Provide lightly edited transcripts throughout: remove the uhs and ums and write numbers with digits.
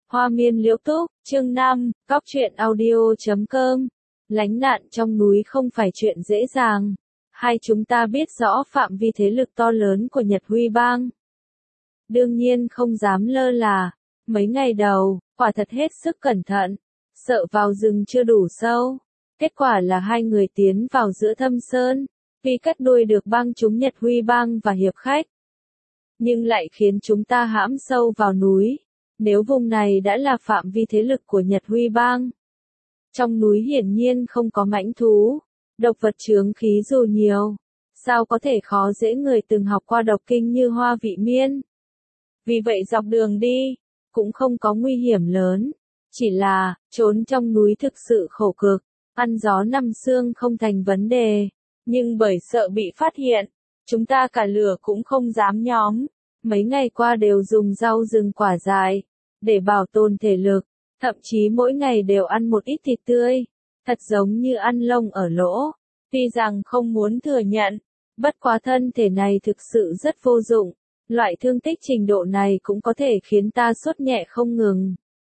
Hoa miên liễu túc, chương 5, góc truyện audio.com. Lánh nạn trong núi không phải chuyện dễ dàng. Hai chúng ta biết rõ phạm vi thế lực to lớn của Nhật Huy Bang. Đương nhiên không dám lơ là. Mấy ngày đầu, quả thật hết sức cẩn thận. Sợ vào rừng chưa đủ sâu. Kết quả là hai người tiến vào giữa thâm sơn. Vì cắt đuôi được bang chúng Nhật Huy Bang và hiệp khách. Nhưng lại khiến chúng ta hãm sâu vào núi. Nếu vùng này đã là phạm vi thế lực của Nhật Huy Bang. Trong núi hiển nhiên không có mãnh thú, độc vật chướng khí dù nhiều. Sao có thể khó dễ người từng học qua độc kinh như Hoa Vị Miên. Vì vậy dọc đường đi, cũng không có nguy hiểm lớn. Chỉ là, trốn trong núi thực sự khổ cực, ăn gió nằm sương không thành vấn đề. Nhưng bởi sợ bị phát hiện, chúng ta cả lửa cũng không dám nhóm. Mấy ngày qua đều dùng rau rừng quả dại, để bảo tồn thể lực, thậm chí mỗi ngày đều ăn một ít thịt tươi, thật giống như ăn lông ở lỗ. Tuy rằng không muốn thừa nhận, bất quá thân thể này thực sự rất vô dụng, loại thương tích trình độ này cũng có thể khiến ta sốt nhẹ không ngừng.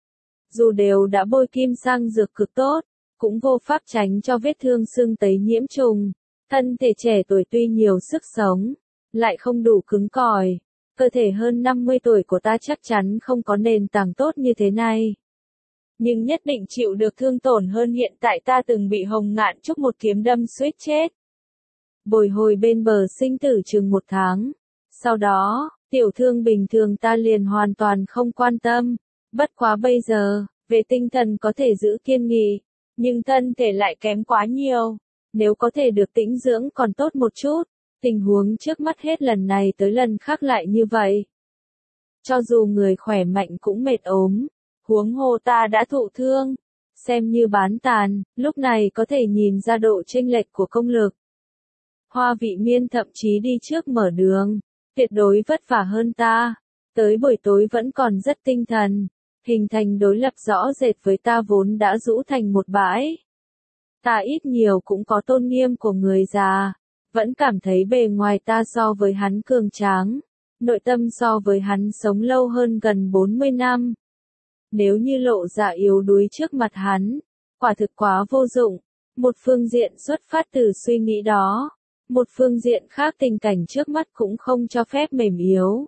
Dù đều đã bôi kim sang dược cực tốt, cũng vô pháp tránh cho vết thương sưng tấy nhiễm trùng. Thân thể trẻ tuổi tuy nhiều sức sống, lại không đủ cứng cỏi. Cơ thể hơn 50 tuổi của ta chắc chắn không có nền tảng tốt như thế này. Nhưng nhất định chịu được thương tổn hơn hiện tại ta từng bị Hồng Ngạn Trúc một kiếm đâm suýt chết. Bồi hồi bên bờ sinh tử chừng 1 tháng. Sau đó, tiểu thương bình thường ta liền hoàn toàn không quan tâm. Bất quá bây giờ, về tinh thần có thể giữ kiên nghị, nhưng thân thể lại kém quá nhiều. Nếu có thể được tĩnh dưỡng còn tốt một chút. Tình huống trước mắt hết lần này tới lần khác lại như vậy. Cho dù người khỏe mạnh cũng mệt ốm, huống hồ ta đã thụ thương, xem như bán tàn, lúc này có thể nhìn ra độ chênh lệch của công lực. Hoa Vị Miên thậm chí đi trước mở đường, tuyệt đối vất vả hơn ta, tới buổi tối vẫn còn rất tinh thần, hình thành đối lập rõ rệt với ta vốn đã rũ thành một bãi. Ta ít nhiều cũng có tôn nghiêm của người già. Vẫn cảm thấy bề ngoài ta so với hắn cường tráng, nội tâm so với hắn sống lâu hơn gần 40 năm. Nếu như lộ ra yếu đuối trước mặt hắn, quả thực quá vô dụng. Một phương diện xuất phát từ suy nghĩ đó, một phương diện khác tình cảnh trước mắt cũng không cho phép mềm yếu.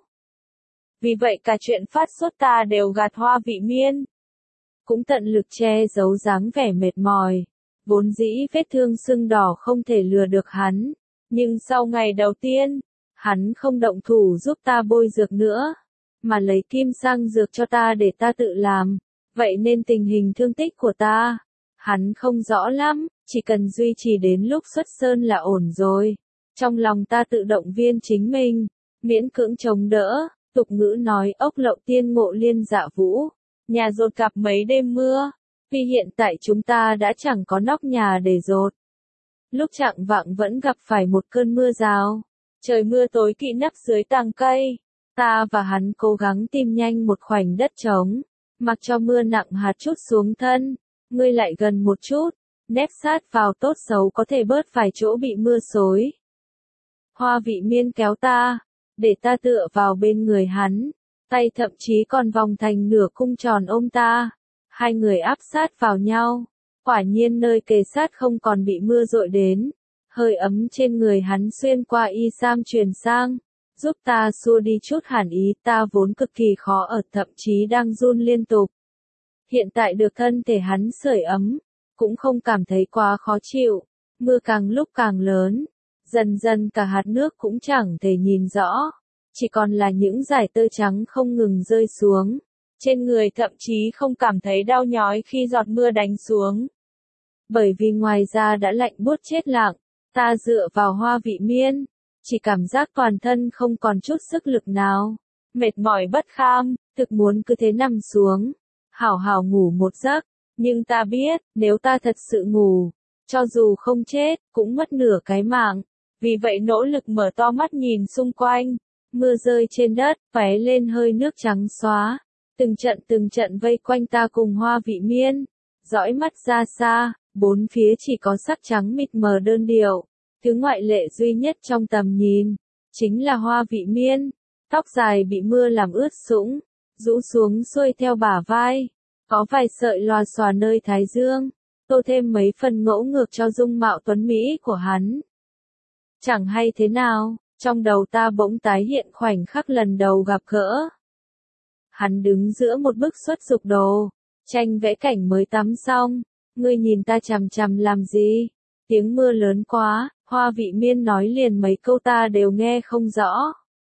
Vì vậy cả chuyện phát sốt ta đều gạt Hoa Vị Miên. Cũng tận lực che giấu dáng vẻ mệt mỏi, vốn dĩ vết thương sưng đỏ không thể lừa được hắn. Nhưng sau ngày đầu tiên, hắn không động thủ giúp ta bôi dược nữa, mà lấy kim sang dược cho ta để ta tự làm. Vậy nên tình hình thương tích của ta, hắn không rõ lắm, chỉ cần duy trì đến lúc xuất sơn là ổn rồi. Trong lòng ta tự động viên chính mình, miễn cưỡng chống đỡ, tục ngữ nói ốc lậu tiên ngộ liên dạ vũ, nhà dột gặp mấy đêm mưa, vì hiện tại chúng ta đã chẳng có nóc nhà để dột. Lúc chạng vạng vẫn gặp phải một cơn mưa rào. Trời mưa tối kỵ nấp dưới tàng cây. Ta và hắn cố gắng tìm nhanh một khoảnh đất trống, mặc cho mưa nặng hạt chút xuống thân. Ngươi lại gần một chút, nép sát vào tốt xấu có thể bớt vài chỗ bị mưa xối. Hoa Vị Miên kéo ta, để ta tựa vào bên người hắn. Tay thậm chí còn vòng thành nửa cung tròn ôm ta. Hai người áp sát vào nhau. Quả nhiên nơi kề sát không còn bị mưa dội đến, hơi ấm trên người hắn xuyên qua y sam truyền sang, giúp ta xua đi chút hàn ý ta vốn cực kỳ khó ở thậm chí đang run liên tục. Hiện tại được thân thể hắn sưởi ấm, cũng không cảm thấy quá khó chịu, mưa càng lúc càng lớn, dần dần cả hạt nước cũng chẳng thể nhìn rõ, chỉ còn là những dải tơ trắng không ngừng rơi xuống. Trên người thậm chí không cảm thấy đau nhói khi giọt mưa đánh xuống. Bởi vì ngoài ra đã lạnh buốt chết lặng, ta dựa vào Hoa Vị Miên, chỉ cảm giác toàn thân không còn chút sức lực nào, mệt mỏi bất kham, thực muốn cứ thế nằm xuống, hảo hảo ngủ một giấc, nhưng ta biết, nếu ta thật sự ngủ, cho dù không chết, cũng mất nửa cái mạng, vì vậy nỗ lực mở to mắt nhìn xung quanh, mưa rơi trên đất, tóe lên hơi nước trắng xóa. Từng trận vây quanh ta cùng Hoa Vị Miên, dõi mắt ra xa, bốn phía chỉ có sắc trắng mịt mờ đơn điệu, thứ ngoại lệ duy nhất trong tầm nhìn, chính là Hoa Vị Miên, tóc dài bị mưa làm ướt sũng, rũ xuống xuôi theo bả vai, có vài sợi lòa xòa nơi thái dương, tô thêm mấy phần ngỗ ngược cho dung mạo tuấn mỹ của hắn. Chẳng hay thế nào, trong đầu ta bỗng tái hiện khoảnh khắc lần đầu gặp gỡ. Hắn đứng giữa một bức xuất dục đồ, tranh vẽ cảnh mới tắm xong, ngươi nhìn ta chằm chằm làm gì? Tiếng mưa lớn quá, Hoa Vị Miên nói liền mấy câu ta đều nghe không rõ.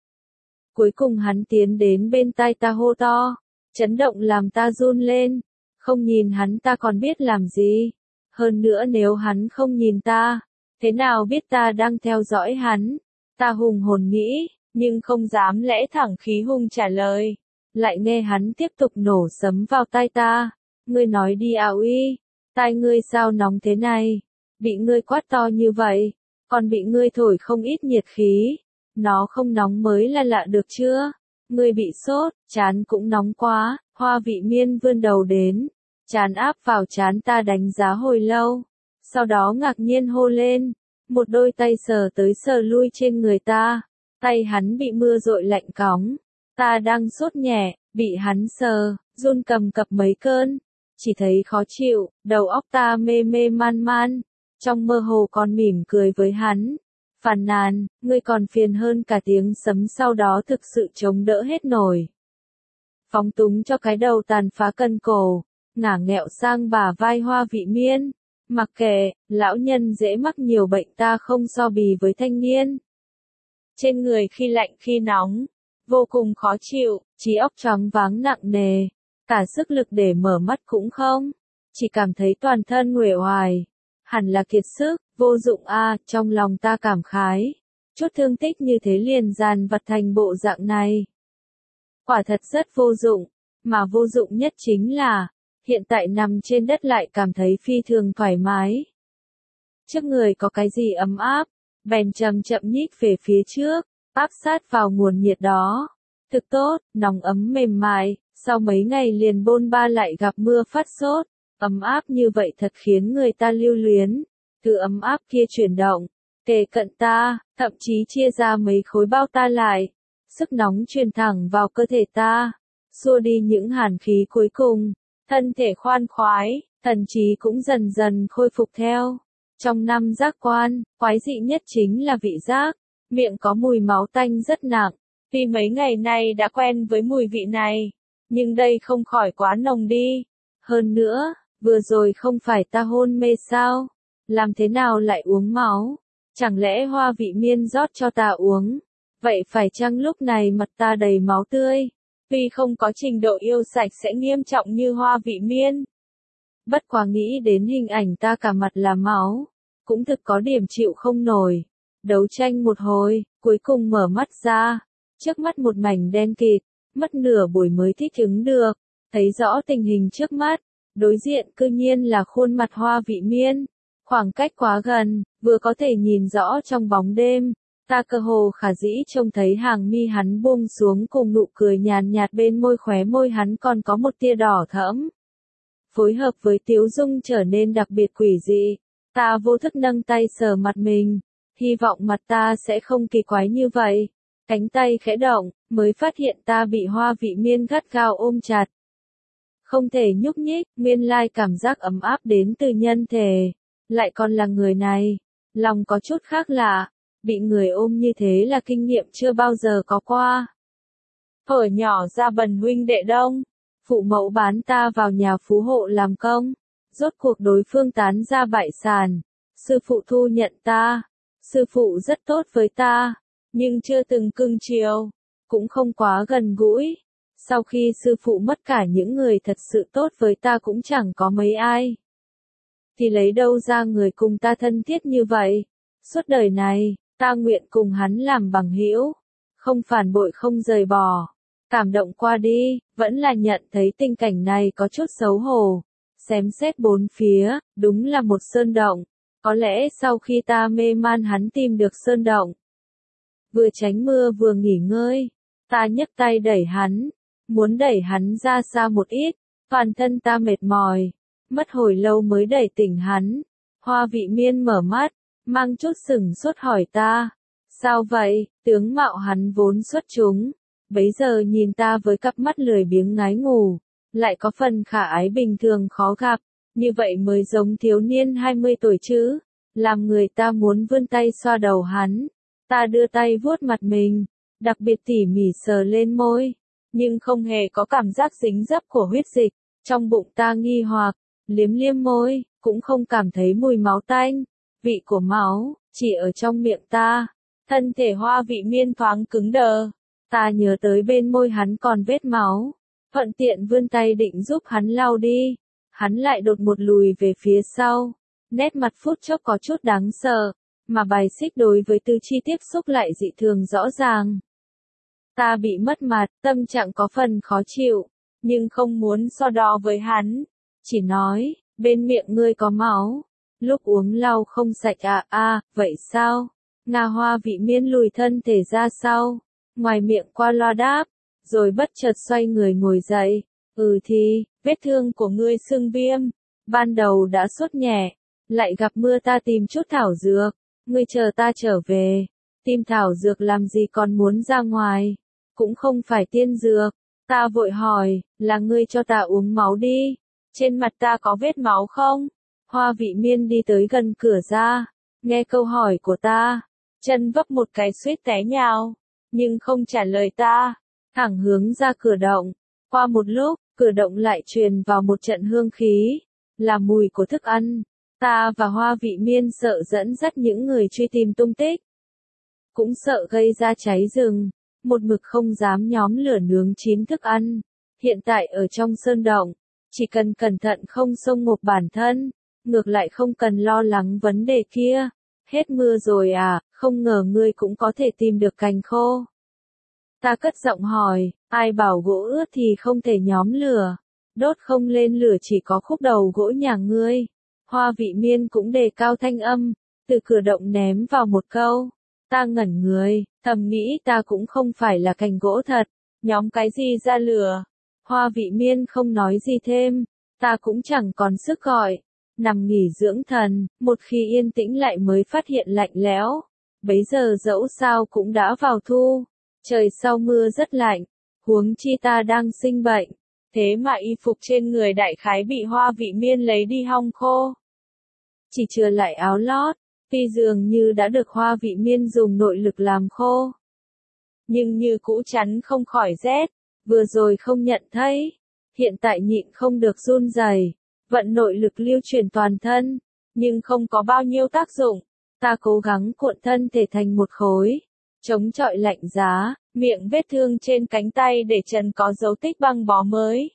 Cuối cùng hắn tiến đến bên tai ta hô to, chấn động làm ta run lên, không nhìn hắn ta còn biết làm gì. Hơn nữa nếu hắn không nhìn ta, thế nào biết ta đang theo dõi hắn? Ta hùng hồn nghĩ, nhưng không dám lẽ thẳng khí hùng trả lời. Lại nghe hắn tiếp tục nổ sấm vào tai ta. Ngươi nói đi à uy, tai ngươi sao nóng thế này? Bị ngươi quát to như vậy, còn bị ngươi thổi không ít nhiệt khí. Nó không nóng mới là lạ được chưa? Ngươi bị sốt, trán cũng nóng quá. Hoa Vị Miên vươn đầu đến, trán áp vào trán ta đánh giá hồi lâu. Sau đó ngạc nhiên hô lên, một đôi tay sờ tới sờ lui trên người ta. Tay hắn bị mưa dội lạnh cóng. Ta đang sốt nhẹ, bị hắn sờ, run cầm cập mấy cơn. Chỉ thấy khó chịu, đầu óc ta mê mê man man. Trong mơ hồ còn mỉm cười với hắn. Phàn nàn, ngươi còn phiền hơn cả tiếng sấm sau đó thực sự chống đỡ hết nổi. Phóng túng cho cái đầu tàn phá cân cổ, ngả nghẹo sang bả vai Hoa Vị Miên. Mặc kệ, lão nhân dễ mắc nhiều bệnh ta không so bì với thanh niên. Trên người khi lạnh khi nóng, vô cùng khó chịu, trí óc choáng váng nặng nề, cả sức lực để mở mắt cũng không, chỉ cảm thấy toàn thân uể oải, hẳn là kiệt sức, vô dụng a, trong lòng ta cảm khái, chút thương tích như thế liền dàn vặt thành bộ dạng này. Quả thật rất vô dụng, mà vô dụng nhất chính là, hiện tại nằm trên đất lại cảm thấy phi thường thoải mái. Trước người có cái gì ấm áp, bèn chậm chậm nhích về phía trước, áp sát vào nguồn nhiệt đó. Thực tốt, nóng ấm mềm mại, sau mấy ngày liền bôn ba lại gặp mưa phát sốt, ấm áp như vậy thật khiến người ta lưu luyến. Thứ ấm áp kia chuyển động, kề cận ta, thậm chí chia ra mấy khối bao ta lại. Sức nóng truyền thẳng vào cơ thể ta, xua đi những hàn khí cuối cùng, thân thể khoan khoái, thần trí cũng dần dần khôi phục theo. Trong năm giác quan, quái dị nhất chính là vị giác, miệng có mùi máu tanh rất nặng. Tuy mấy ngày nay đã quen với mùi vị này, nhưng đây không khỏi quá nồng đi. Hơn nữa, vừa rồi không phải ta hôn mê sao? Làm thế nào lại uống máu? Chẳng lẽ Hoa Vị Miên rót cho ta uống? Vậy phải chăng lúc này mặt ta đầy máu tươi? Tuy không có trình độ yêu sạch sẽ nghiêm trọng như Hoa Vị Miên. Bất quá nghĩ đến hình ảnh ta cả mặt là máu, cũng thực có điểm chịu không nổi. Đấu tranh một hồi, cuối cùng mở mắt ra, trước mắt một mảnh đen kịt, mất nửa buổi mới thích ứng được, thấy rõ tình hình trước mắt, đối diện cư nhiên là khuôn mặt Hoa Vị Miên, khoảng cách quá gần, vừa có thể nhìn rõ trong bóng đêm, ta cơ hồ khả dĩ trông thấy hàng mi hắn buông xuống cùng nụ cười nhàn nhạt bên môi, khóe môi hắn còn có một tia đỏ thẫm. Phối hợp với tiếu dung trở nên đặc biệt quỷ dị, ta vô thức nâng tay sờ mặt mình, hy vọng mặt ta sẽ không kỳ quái như vậy. Cánh tay khẽ động, mới phát hiện ta bị Hoa Vị Miên gắt gao ôm chặt. Không thể nhúc nhích, nguyên lai cảm giác ấm áp đến từ nhân thể, lại còn là người này. Lòng có chút khác lạ, bị người ôm như thế là kinh nghiệm chưa bao giờ có qua. Hở nhỏ ra bần huynh đệ đông, phụ mẫu bán ta vào nhà phú hộ làm công, rốt cuộc đối phương tán ra bại sản, sư phụ thu nhận ta, sư phụ rất tốt với ta, nhưng chưa từng cưng chiều, cũng không quá gần gũi. Sau khi sư phụ mất cả những người thật sự tốt với ta cũng chẳng có mấy ai. Thì lấy đâu ra người cùng ta thân thiết như vậy? Suốt đời này, ta nguyện cùng hắn làm bằng hữu, không phản bội không rời bỏ. Cảm động qua đi, vẫn là nhận thấy tình cảnh này có chút xấu hổ. Xém xét bốn phía, đúng là một sơn động. Có lẽ sau khi ta mê man hắn tìm được sơn động. Vừa tránh mưa vừa nghỉ ngơi, ta nhấc tay đẩy hắn, muốn đẩy hắn ra xa một ít, toàn thân ta mệt mỏi, mất hồi lâu mới đẩy tỉnh hắn. Hoa Vị Miên mở mắt, mang chút sửng sốt hỏi ta, sao vậy? Tướng mạo hắn vốn xuất chúng, Bấy giờ nhìn ta với cặp mắt lười biếng ngái ngủ, lại có phần khả ái bình thường khó gặp, như vậy mới giống thiếu niên 20 tuổi chứ, làm người ta muốn vươn tay xoa đầu hắn. Ta đưa tay vuốt mặt mình, đặc biệt tỉ mỉ sờ lên môi, nhưng không hề có cảm giác dính dấp của huyết dịch. Trong bụng ta nghi hoặc, liếm liếm môi, cũng không cảm thấy mùi máu tanh, vị của máu, chỉ ở trong miệng ta. Thân thể Hoa Vị Miên thoáng cứng đờ, ta nhớ tới bên môi hắn còn vết máu, thuận tiện vươn tay định giúp hắn lau đi, hắn lại đột một lùi về phía sau, nét mặt phút chốc có chút đáng sợ, mà bài xích đối với tư chi tiếp xúc lại dị thường rõ ràng. Ta bị mất mặt, tâm trạng có phần khó chịu, nhưng không muốn so đo với hắn, chỉ nói, bên miệng ngươi có máu, lúc uống lau không sạch vậy sao? Nga Hoa Vị Miên lùi thân thể ra sau, ngoài miệng qua loa đáp, rồi bất chợt xoay người ngồi dậy, thì, vết thương của ngươi sưng viêm, ban đầu đã sốt nhẹ, lại gặp mưa ta tìm chút thảo dược, ngươi chờ ta trở về, tìm thảo dược làm gì còn muốn ra ngoài, cũng không phải tiên dược, ta vội hỏi, là ngươi cho ta uống máu đi, trên mặt ta có vết máu không? Hoa Vị Miên đi tới gần cửa ra, nghe câu hỏi của ta, chân vấp một cái suýt té nhào, nhưng không trả lời ta, thẳng hướng ra cửa động. Qua một lúc, cửa động lại truyền vào một trận hương khí, là mùi của thức ăn. Ta và Hoa Vị Miên sợ dẫn dắt những người truy tìm tung tích, cũng sợ gây ra cháy rừng, một mực không dám nhóm lửa nướng chín thức ăn. Hiện tại ở trong sơn động, chỉ cần cẩn thận không xông ngộp bản thân, ngược lại không cần lo lắng vấn đề kia. Hết mưa rồi không ngờ ngươi cũng có thể tìm được cành khô. Ta cất giọng hỏi, ai bảo gỗ ướt thì không thể nhóm lửa, đốt không lên lửa chỉ có khúc đầu gỗ nhà ngươi. Hoa Vị Miên cũng đề cao thanh âm, từ cửa động ném vào một câu. Ta ngẩn người, thầm nghĩ ta cũng không phải là cành gỗ thật, nhóm cái gì ra lửa. Hoa Vị Miên không nói gì thêm, ta cũng chẳng còn sức gọi. Nằm nghỉ dưỡng thần, một khi yên tĩnh lại mới phát hiện lạnh lẽo. Bấy giờ dẫu sao cũng đã vào thu, trời sau mưa rất lạnh, huống chi ta đang sinh bệnh, thế mà y phục trên người đại khái bị Hoa Vị Miên lấy đi hong khô. Chỉ chừa lại áo lót, tuy dường như đã được Hoa Vị Miên dùng nội lực làm khô, nhưng như cũ chắn không khỏi rét, vừa rồi không nhận thấy, hiện tại nhịn không được run rẩy. Vận nội lực lưu truyền toàn thân, nhưng không có bao nhiêu tác dụng. Ta cố gắng cuộn thân thể thành một khối, chống chọi lạnh giá, miệng vết thương trên cánh tay để trần có dấu tích băng bó mới.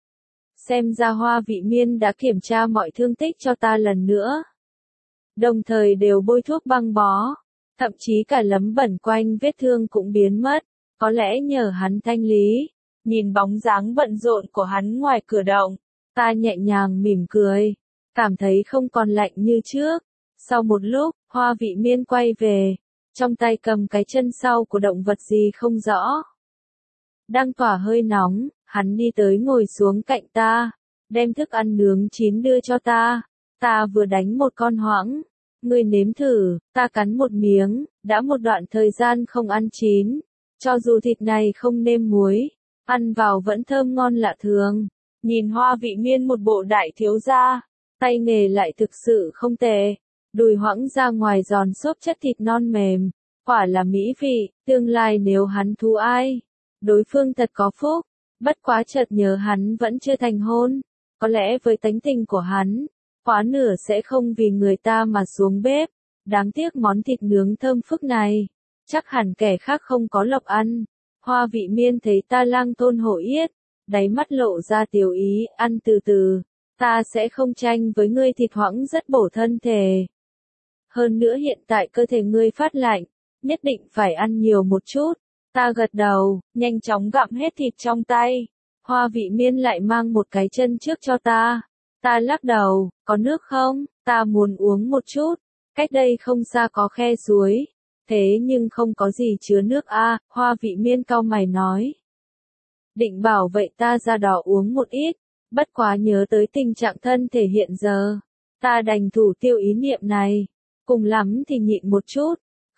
Xem ra Hoa Vị Miên đã kiểm tra mọi thương tích cho ta lần nữa. Đồng thời đều bôi thuốc băng bó, thậm chí cả lấm bẩn quanh vết thương cũng biến mất, có lẽ nhờ hắn thanh lý. Nhìn bóng dáng bận rộn của hắn ngoài cửa động, ta nhẹ nhàng mỉm cười, cảm thấy không còn lạnh như trước. Sau một lúc, Hoa Vị Miên quay về, trong tay cầm cái chân sau của động vật gì không rõ. Đang tỏa hơi nóng, hắn đi tới ngồi xuống cạnh ta, đem thức ăn nướng chín đưa cho ta. Ta vừa đánh một con hoãng, ngươi nếm thử, ta cắn một miếng, đã một đoạn thời gian không ăn chín, cho dù thịt này không nêm muối, ăn vào vẫn thơm ngon lạ thường. Nhìn Hoa Vị Miên một bộ đại thiếu gia, tay nghề lại thực sự không tệ, đùi hoãng ra ngoài giòn xốp chất thịt non mềm, quả là mỹ vị, tương lai nếu hắn thú ai, đối phương thật có phúc. Bất quá chợt nhớ hắn vẫn chưa thành hôn, có lẽ với tánh tình của hắn, quá nửa sẽ không vì người ta mà xuống bếp. Đáng tiếc món thịt nướng thơm phức này, chắc hẳn kẻ khác không có lộc ăn. Hoa Vị Miên thấy ta lang thôn hổ yết, đáy mắt lộ ra tiểu ý, ăn từ từ, ta sẽ không tranh với ngươi, thịt hoãng rất bổ thân thể. Hơn nữa hiện tại cơ thể ngươi phát lạnh, nhất định phải ăn nhiều một chút. Ta gật đầu, nhanh chóng gặm hết thịt trong tay. Hoa Vị Miên lại mang một cái chân trước cho ta. Ta lắc đầu, có nước không? Ta muốn uống một chút. Cách đây không xa có khe suối, thế nhưng không có gì chứa nước Hoa Vị Miên cau mày nói. Định bảo vậy ta ra đỏ uống một ít, bất quá nhớ tới tình trạng thân thể hiện giờ, ta đành thủ tiêu ý niệm này, cùng lắm thì nhịn một chút,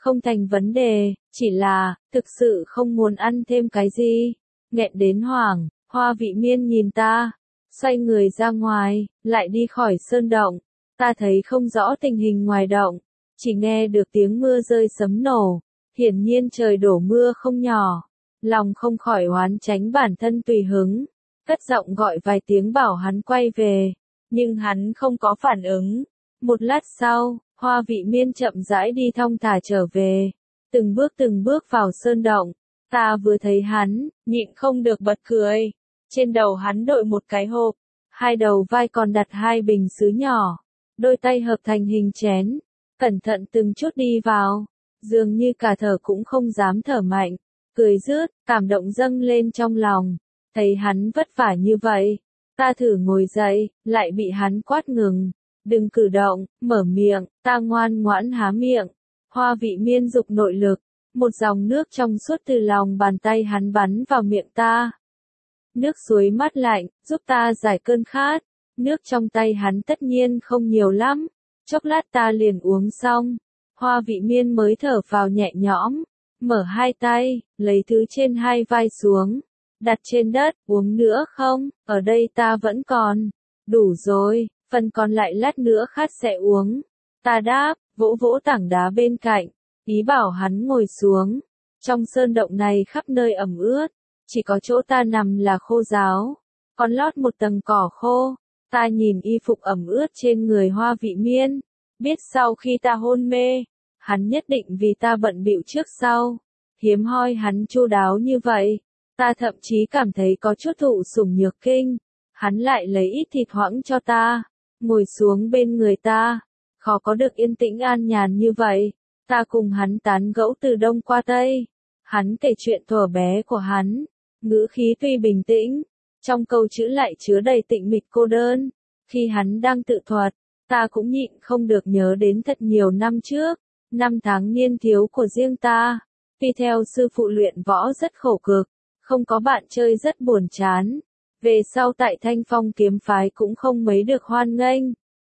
không thành vấn đề, chỉ là, thực sự không muốn ăn thêm cái gì. Nghẹn đến hoảng, Hoa Vị Miên nhìn ta, xoay người ra ngoài, lại đi khỏi sơn động. Ta thấy không rõ tình hình ngoài động, chỉ nghe được tiếng mưa rơi sấm nổ, hiển nhiên trời đổ mưa không nhỏ. Lòng không khỏi oán tránh bản thân tùy hứng, cất giọng gọi vài tiếng bảo hắn quay về, nhưng hắn không có phản ứng. Một lát sau, Hoa Vị Miên chậm rãi đi thong thả trở về, từng bước vào sơn động. Ta vừa thấy hắn, nhịn không được bật cười. Trên đầu hắn đội một cái hộp, hai đầu vai còn đặt hai bình sứ nhỏ, đôi tay hợp thành hình chén, cẩn thận từng chút đi vào, dường như cả thở cũng không dám thở mạnh, cười rướt, cảm động dâng lên trong lòng. Thấy hắn vất vả như vậy, ta thử ngồi dậy, lại bị hắn quát ngừng, đừng cử động, mở miệng. Ta ngoan ngoãn há miệng. Hoa Vị Miên dục nội lực, một dòng nước trong suốt từ lòng bàn tay hắn bắn vào miệng ta. Nước suối mát lạnh, giúp ta giải cơn khát. Nước trong tay hắn tất nhiên không nhiều lắm, chốc lát ta liền uống xong. Hoa Vị Miên mới thở vào nhẹ nhõm, mở hai tay, lấy thứ trên hai vai xuống, đặt trên đất. Uống nữa không? Ở đây ta vẫn còn. Đủ rồi, phần còn lại lát nữa khát sẽ uống. Ta đáp, vỗ vỗ tảng đá bên cạnh, ý bảo hắn ngồi xuống. Trong sơn động này khắp nơi ẩm ướt, chỉ có chỗ ta nằm là khô ráo, còn lót một tầng cỏ khô. Ta nhìn y phục ẩm ướt trên người Hoa Vị Miên, biết sau khi ta hôn mê, hắn nhất định vì ta bận bịu trước sau. Hiếm hoi hắn chu đáo như vậy, ta thậm chí cảm thấy có chút thụ sủng nhược kinh. Hắn lại lấy ít thịt hoãng cho ta, ngồi xuống bên người ta, khó có được yên tĩnh an nhàn như vậy. Ta cùng hắn tán gẫu từ đông qua tây, hắn kể chuyện thuở bé của hắn, ngữ khí tuy bình tĩnh, trong câu chữ lại chứa đầy tĩnh mịch cô đơn. Khi hắn đang tự thuật, ta cũng nhịn không được nhớ đến thật nhiều năm trước, năm tháng niên thiếu của riêng ta. Tuy theo sư phụ luyện võ rất khổ cực, không có bạn chơi rất buồn chán. Về sau tại Thanh Phong kiếm phái cũng không mấy được hoan nghênh.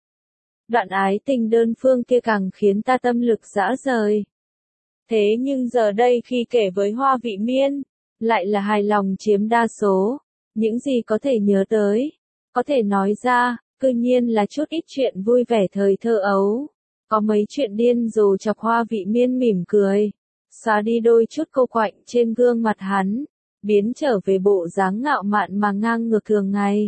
Đoạn ái tình đơn phương kia càng khiến ta tâm lực rã rời. Thế nhưng giờ đây khi kể với Hoa Vị Miên, lại là hài lòng chiếm đa số. Những gì có thể nhớ tới, có thể nói ra, cư nhiên là chút ít chuyện vui vẻ thời thơ ấu. Có mấy chuyện điên rồ chọc Hoa Vị Miên mỉm cười, xóa đi đôi chút cô quạnh trên gương mặt hắn, biến trở về bộ dáng ngạo mạn mà ngang ngược thường ngày.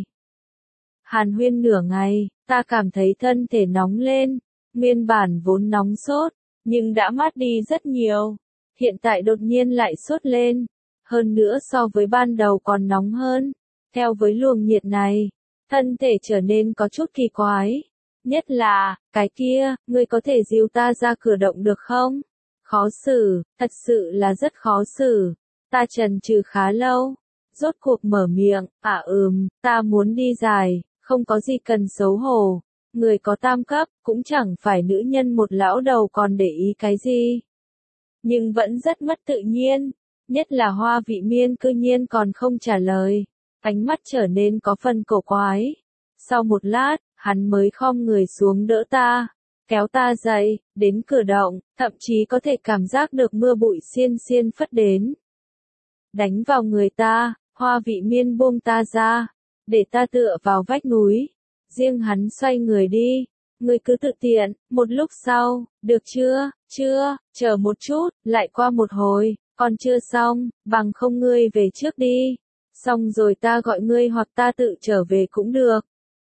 Hàn huyên nửa ngày, ta cảm thấy thân thể nóng lên, nguyên bản vốn nóng sốt, nhưng đã mát đi rất nhiều. Hiện tại đột nhiên lại sốt lên, hơn nữa so với ban đầu còn nóng hơn. Theo với luồng nhiệt này, thân thể trở nên có chút kỳ quái. Nhất là, cái kia, ngươi có thể dìu ta ra cửa động được không? Khó xử, thật sự là rất khó xử. Ta chần chừ khá lâu, rốt cuộc mở miệng, ta muốn đi dài, không có gì cần xấu hổ. Người có tam cấp, cũng chẳng phải nữ nhân một lão đầu còn để ý cái gì. Nhưng vẫn rất mất tự nhiên, nhất là Hoa Vị Miên cư nhiên còn không trả lời, ánh mắt trở nên có phần cổ quái. Sau một lát, hắn mới khom người xuống đỡ ta, kéo ta dậy, đến cửa động, thậm chí có thể cảm giác được mưa bụi xiên xiên phất đến. Đánh vào người ta, Hoa Vị Miên buông ta ra, để ta tựa vào vách núi. Riêng hắn xoay người đi, ngươi cứ tự tiện. Một lúc sau, được chưa, chờ một chút, lại qua một hồi, còn chưa xong, bằng không ngươi về trước đi. Xong rồi ta gọi ngươi hoặc ta tự trở về cũng được.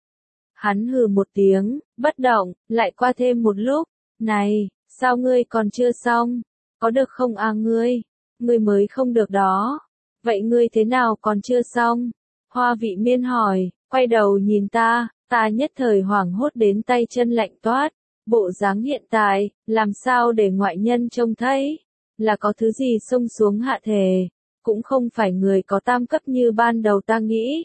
Hắn hừ một tiếng, bất động, lại qua thêm một lúc. Này, sao ngươi còn chưa xong? Có được không ngươi mới không được đó. Vậy ngươi thế nào còn chưa xong? Hoa Vị Miên hỏi, quay đầu nhìn ta nhất thời hoảng hốt đến tay chân lạnh toát. Bộ dáng hiện tại, làm sao để ngoại nhân trông thấy? Là có thứ gì xông xuống hạ thể? Cũng không phải người có tam cấp như ban đầu ta nghĩ,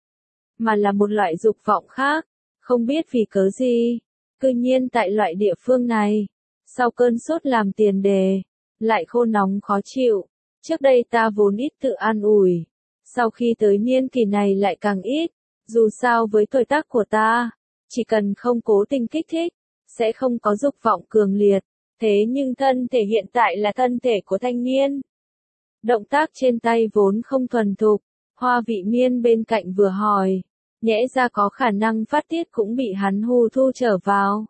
mà là một loại dục vọng khác, không biết vì cớ gì. Cư nhiên tại loại địa phương này, sau cơn sốt làm tiền đề, lại khô nóng khó chịu. Trước đây ta vốn ít tự an ủi, sau khi tới niên kỳ này lại càng ít. Dù sao với tuổi tác của ta, chỉ cần không cố tình kích thích, sẽ không có dục vọng cường liệt. Thế nhưng thân thể hiện tại là thân thể của thanh niên. Động tác trên tay vốn không thuần thục, Hoa Vị Miên bên cạnh vừa hỏi, nhẽ ra có khả năng phát tiết cũng bị hắn hù thu trở vào.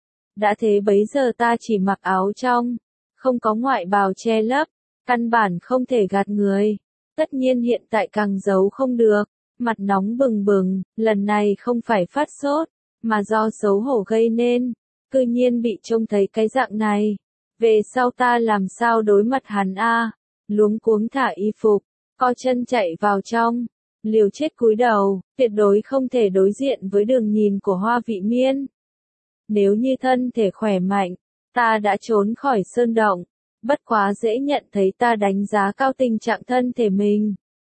Đã thế bấy giờ ta chỉ mặc áo trong, không có ngoại bào che lấp, căn bản không thể gạt người. Tất nhiên hiện tại càng giấu không được, mặt nóng bừng bừng, lần này không phải phát sốt, mà do xấu hổ gây nên, cư nhiên bị trông thấy cái dạng này. Về sau ta làm sao đối mặt hắn a? Luống cuống thả y phục, co chân chạy vào trong, liều chết cúi đầu, tuyệt đối không thể đối diện với đường nhìn của Hoa Vị Miên. Nếu như thân thể khỏe mạnh, ta đã trốn khỏi sơn động, bất quá dễ nhận thấy ta đánh giá cao tình trạng thân thể mình.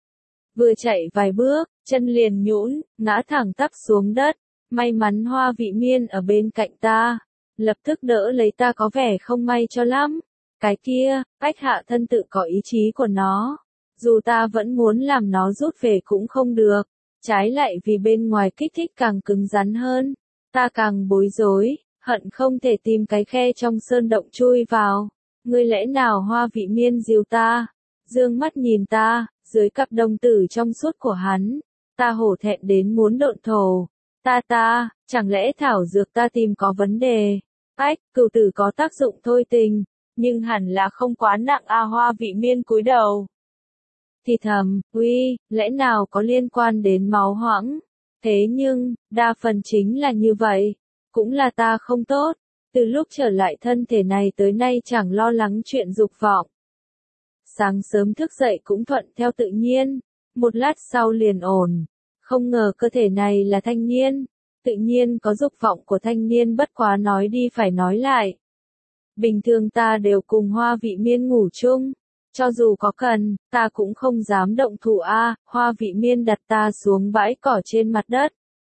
Vừa chạy vài bước, chân liền nhũn, ngã thẳng tắp xuống đất, may mắn Hoa Vị Miên ở bên cạnh ta, lập tức đỡ lấy ta có vẻ không may cho lắm. Cái kia, Bách Hạ thân tự có ý chí của nó, dù ta vẫn muốn làm nó rút về cũng không được, trái lại vì bên ngoài kích thích càng cứng rắn hơn, ta càng bối rối, hận không thể tìm cái khe trong sơn động chui vào. Ngươi lẽ nào? Hoa Vị Miên dìu ta, dương mắt nhìn ta, dưới cặp đồng tử trong suốt của hắn, ta hổ thẹn đến muốn độn thổ. Chẳng lẽ thảo dược ta tìm có vấn đề? Ách, cửu tử có tác dụng thôi tình, nhưng hẳn là không quá nặng a. Hoa Vị Miên cúi đầu thì thầm, uy, lẽ nào có liên quan đến máu hoãng? Thế nhưng, đa phần chính là như vậy, cũng là ta không tốt, từ lúc trở lại thân thể này tới nay chẳng lo lắng chuyện dục vọng. Sáng sớm thức dậy cũng thuận theo tự nhiên, một lát sau liền ổn, không ngờ cơ thể này là thanh niên, tự nhiên có dục vọng của thanh niên, bất quá nói đi phải nói lại. Bình thường ta đều cùng Hoa Vị Miên ngủ chung, cho dù có cần, ta cũng không dám động thủ a. Hoa Vị Miên đặt ta xuống bãi cỏ trên mặt đất.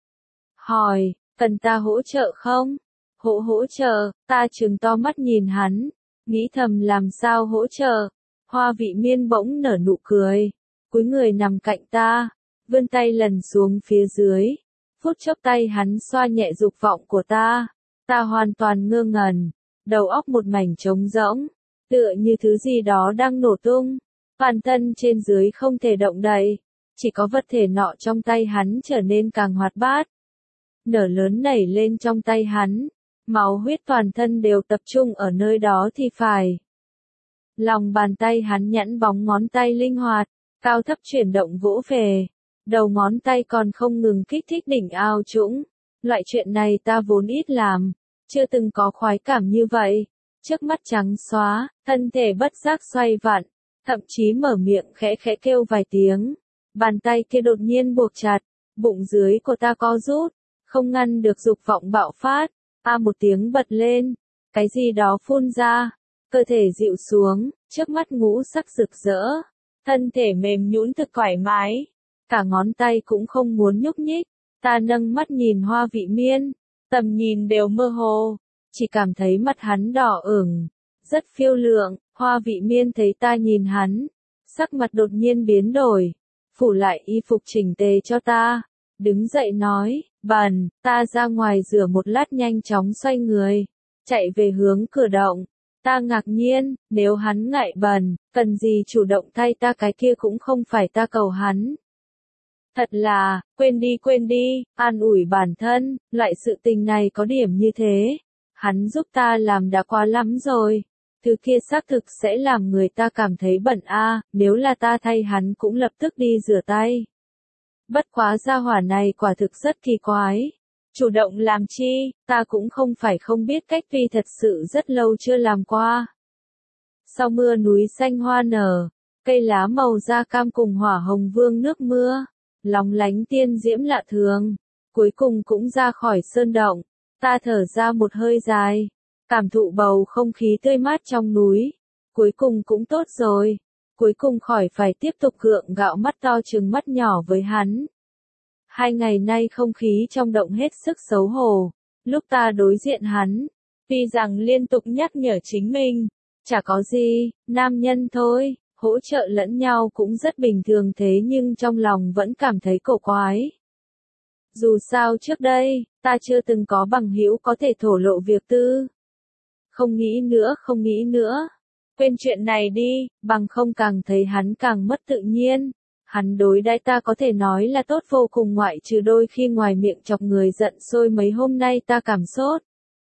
Hỏi, cần ta hỗ trợ không? Hỗ trợ, ta trừng to mắt nhìn hắn, nghĩ thầm làm sao hỗ trợ. Hoa Vị Miên bỗng nở nụ cười, cúi người nằm cạnh ta, vươn tay lần xuống phía dưới, phút chốc tay hắn xoa nhẹ dục vọng của ta. Ta hoàn toàn ngơ ngẩn, đầu óc một mảnh trống rỗng, tựa như thứ gì đó đang nổ tung, toàn thân trên dưới không thể động đậy, chỉ có vật thể nọ trong tay hắn trở nên càng hoạt bát, nở lớn nảy lên trong tay hắn, máu huyết toàn thân đều tập trung ở nơi đó thì phải. Lòng bàn tay hắn nhẵn bóng ngón tay linh hoạt, cao thấp chuyển động vỗ về, đầu ngón tay còn không ngừng kích thích đỉnh ao trũng. Loại chuyện này ta vốn ít làm, chưa từng có khoái cảm như vậy. Trước mắt trắng xóa, thân thể bất giác xoay vặn, thậm chí mở miệng khẽ khẽ kêu vài tiếng. Bàn tay kia đột nhiên buộc chặt, bụng dưới của ta co rút, không ngăn được dục vọng bạo phát. Một tiếng bật lên, cái gì đó phun ra, cơ thể dịu xuống, trước mắt ngũ sắc rực rỡ, thân thể mềm nhũn thực thoải mái, cả ngón tay cũng không muốn nhúc nhích. Ta nâng mắt nhìn Hoa Vị Miên, tầm nhìn đều mơ hồ, chỉ cảm thấy mặt hắn đỏ ửng, rất phiêu lượng. Hoa Vị Miên thấy ta nhìn hắn, sắc mặt đột nhiên biến đổi, phủ lại y phục chỉnh tề cho ta, đứng dậy nói, bần, ta ra ngoài rửa một lát, nhanh chóng xoay người, chạy về hướng cửa động. Ta ngạc nhiên, nếu hắn ngại bần, cần gì chủ động thay ta, cái kia cũng không phải ta cầu hắn. Thật là, quên đi, an ủi bản thân, loại sự tình này có điểm như thế. Hắn giúp ta làm đã quá lắm rồi. Thứ kia xác thực sẽ làm người ta cảm thấy bẩn nếu là ta thay hắn cũng lập tức đi rửa tay. Bất quá gia hỏa này quả thực rất kỳ quái. Chủ động làm chi, ta cũng không phải không biết cách, vì thật sự rất lâu chưa làm qua. Sau mưa núi xanh hoa nở, cây lá màu da cam cùng hỏa hồng vương nước mưa, lóng lánh tiên diễm lạ thường, cuối cùng cũng ra khỏi sơn động. Ta thở ra một hơi dài, cảm thụ bầu không khí tươi mát trong núi, cuối cùng cũng tốt rồi, cuối cùng khỏi phải tiếp tục gượng gạo mắt to trừng mắt nhỏ với hắn. 2 ngày nay không khí trong động hết sức xấu hổ, lúc ta đối diện hắn, tuy rằng liên tục nhắc nhở chính mình, chả có gì, nam nhân thôi, hỗ trợ lẫn nhau cũng rất bình thường, thế nhưng trong lòng vẫn cảm thấy cổ quái. Dù sao trước đây, ta chưa từng có bằng hữu có thể thổ lộ việc tư. Không nghĩ nữa. Quên chuyện này đi, bằng không càng thấy hắn càng mất tự nhiên. Hắn đối đãi ta có thể nói là tốt vô cùng ngoại trừ đôi khi ngoài miệng chọc người giận sôi mấy hôm nay ta cảm sốt.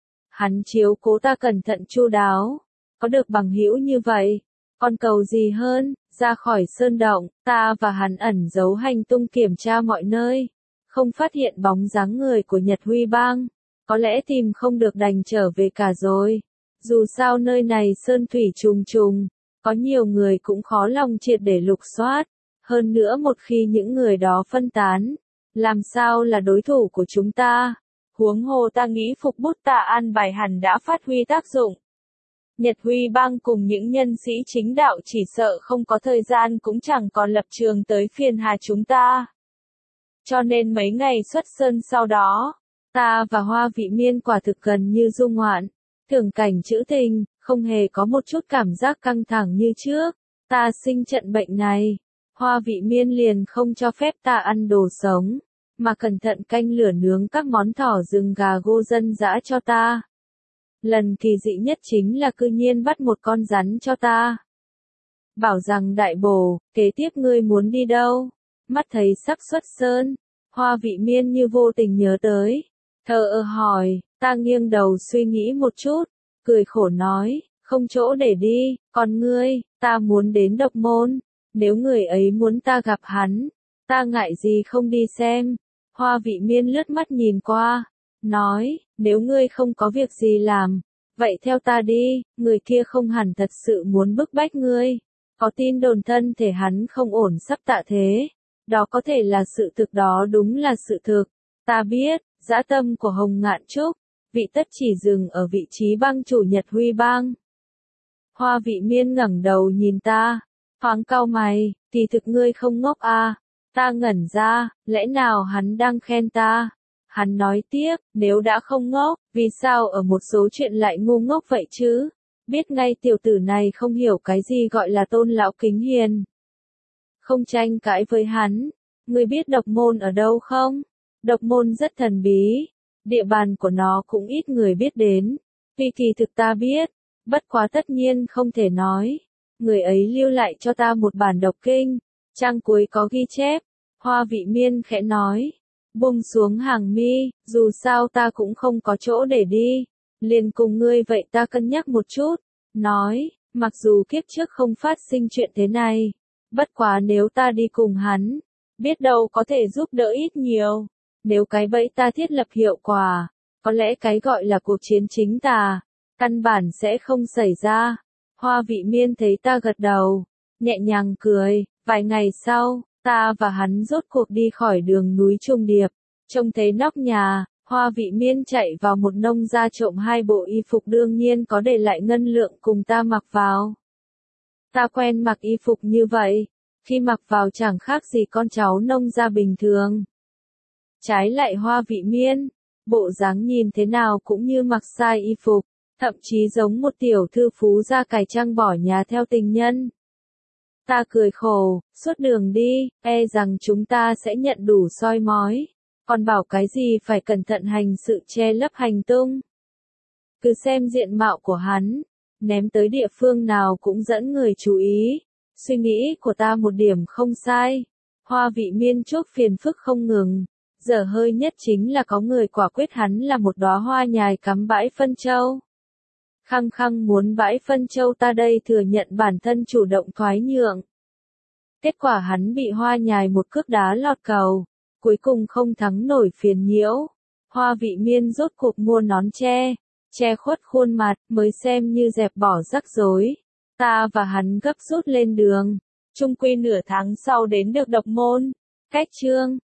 Hắn chiếu cố ta cẩn thận chu đáo. Có được bằng hữu như vậy, còn cầu gì hơn, ra khỏi sơn động, ta và hắn ẩn giấu hành tung kiểm tra mọi nơi. Không phát hiện bóng dáng người của Nhật Huy Bang. Có lẽ tìm không được đành trở về cả rồi. Dù sao nơi này sơn thủy trùng trùng, có nhiều người cũng khó lòng triệt để lục soát. Hơn nữa một khi những người đó phân tán, làm sao là đối thủ của chúng ta? Huống hồ ta nghĩ phục bút tạ an bài hẳn đã phát huy tác dụng. Nhật Huy Bang cùng những nhân sĩ chính đạo chỉ sợ không có thời gian cũng chẳng còn lập trường tới phiền hà chúng ta. Cho nên mấy ngày xuất sơn sau đó, ta và Hoa Vị Miên quả thực gần như du ngoạn, thưởng cảnh trữ tình, không hề có một chút cảm giác căng thẳng như trước. Ta sinh trận bệnh này, Hoa Vị Miên liền không cho phép ta ăn đồ sống, mà cẩn thận canh lửa nướng các món thỏ rừng gà gô dân dã cho ta. Lần kỳ dị nhất chính là cư nhiên bắt một con rắn cho ta. Bảo rằng đại bổ, kế tiếp ngươi muốn đi đâu? Mắt thấy sắp xuất sơn, Hoa Vị Miên như vô tình nhớ tới. Thờ ơ hỏi, ta nghiêng đầu suy nghĩ một chút, cười khổ nói, không chỗ để đi, còn ngươi, ta muốn đến Độc Môn. Nếu người ấy muốn ta gặp hắn, ta ngại gì không đi xem. Hoa Vị Miên lướt mắt nhìn qua, nói, nếu ngươi không có việc gì làm, vậy theo ta đi, người kia không hẳn thật sự muốn bức bách ngươi. Có tin đồn thân thể hắn không ổn sắp tạ thế. Đó có thể là sự thực, đó đúng là sự thực. Ta biết, dã tâm của Hồng Ngạn Trúc, vị tất chỉ dừng ở vị trí bang chủ Nhật Huy Bang. Hoa Vị Miên ngẩng đầu nhìn ta, thoáng cau mày, kỳ thực ngươi không ngốc à. Ta ngẩn ra, lẽ nào hắn đang khen ta? Hắn nói tiếp, nếu đã không ngốc, vì sao ở một số chuyện lại ngu ngốc vậy chứ? Biết ngay tiểu tử này không hiểu cái gì gọi là tôn lão kính hiền. Không tranh cãi với hắn. Ngươi biết Độc Môn ở đâu không? Độc Môn rất thần bí. Địa bàn của nó cũng ít người biết đến. Vì kỳ thực ta biết. Bất quá tất nhiên không thể nói. Người ấy lưu lại cho ta một bản độc kinh. Trang cuối có ghi chép. Hoa Vị Miên khẽ nói. Buông xuống hàng mi, dù sao ta cũng không có chỗ để đi. Liền cùng ngươi vậy ta cân nhắc một chút. Nói, mặc dù kiếp trước không phát sinh chuyện thế này. Bất quá nếu ta đi cùng hắn, biết đâu có thể giúp đỡ ít nhiều. Nếu cái bẫy ta thiết lập hiệu quả, có lẽ cái gọi là cuộc chiến chính tà, căn bản sẽ không xảy ra. Hoa Vị Miên thấy ta gật đầu, nhẹ nhàng cười. Vài ngày sau, ta và hắn rốt cuộc đi khỏi đường núi Trung Điệp. Trông thấy nóc nhà, Hoa Vị Miên chạy vào một nông gia trộm 2 bộ y phục, đương nhiên có để lại ngân lượng cùng ta mặc vào. Ta quen mặc y phục như vậy, khi mặc vào chẳng khác gì con cháu nông gia bình thường. Trái lại Hoa Vị Miên, bộ dáng nhìn thế nào cũng như mặc sai y phục, thậm chí giống một tiểu thư phú gia cải trang bỏ nhà theo tình nhân. Ta cười khổ, suốt đường đi, e rằng chúng ta sẽ nhận đủ soi mói, còn bảo cái gì phải cẩn thận hành sự che lấp hành tung. Cứ xem diện mạo của hắn, ném tới địa phương nào cũng dẫn người chú ý. Suy nghĩ của ta một điểm không sai. Hoa Vị Miên chuốc phiền phức không ngừng. Dở hơi nhất chính là có người quả quyết hắn là một đóa hoa nhài cắm bãi phân châu. Khăng khăng muốn bãi phân châu, ta đây thừa nhận bản thân chủ động thoái nhượng. Kết quả hắn bị hoa nhài một cước đá lọt cầu. Cuối cùng không thắng nổi phiền nhiễu. Hoa Vị Miên rốt cuộc mua nón che khuất khuôn mặt, mới xem như dẹp bỏ rắc rối. Ta và hắn gấp rút lên đường. Chung quy nửa tháng sau đến được Độc Môn. Cách chương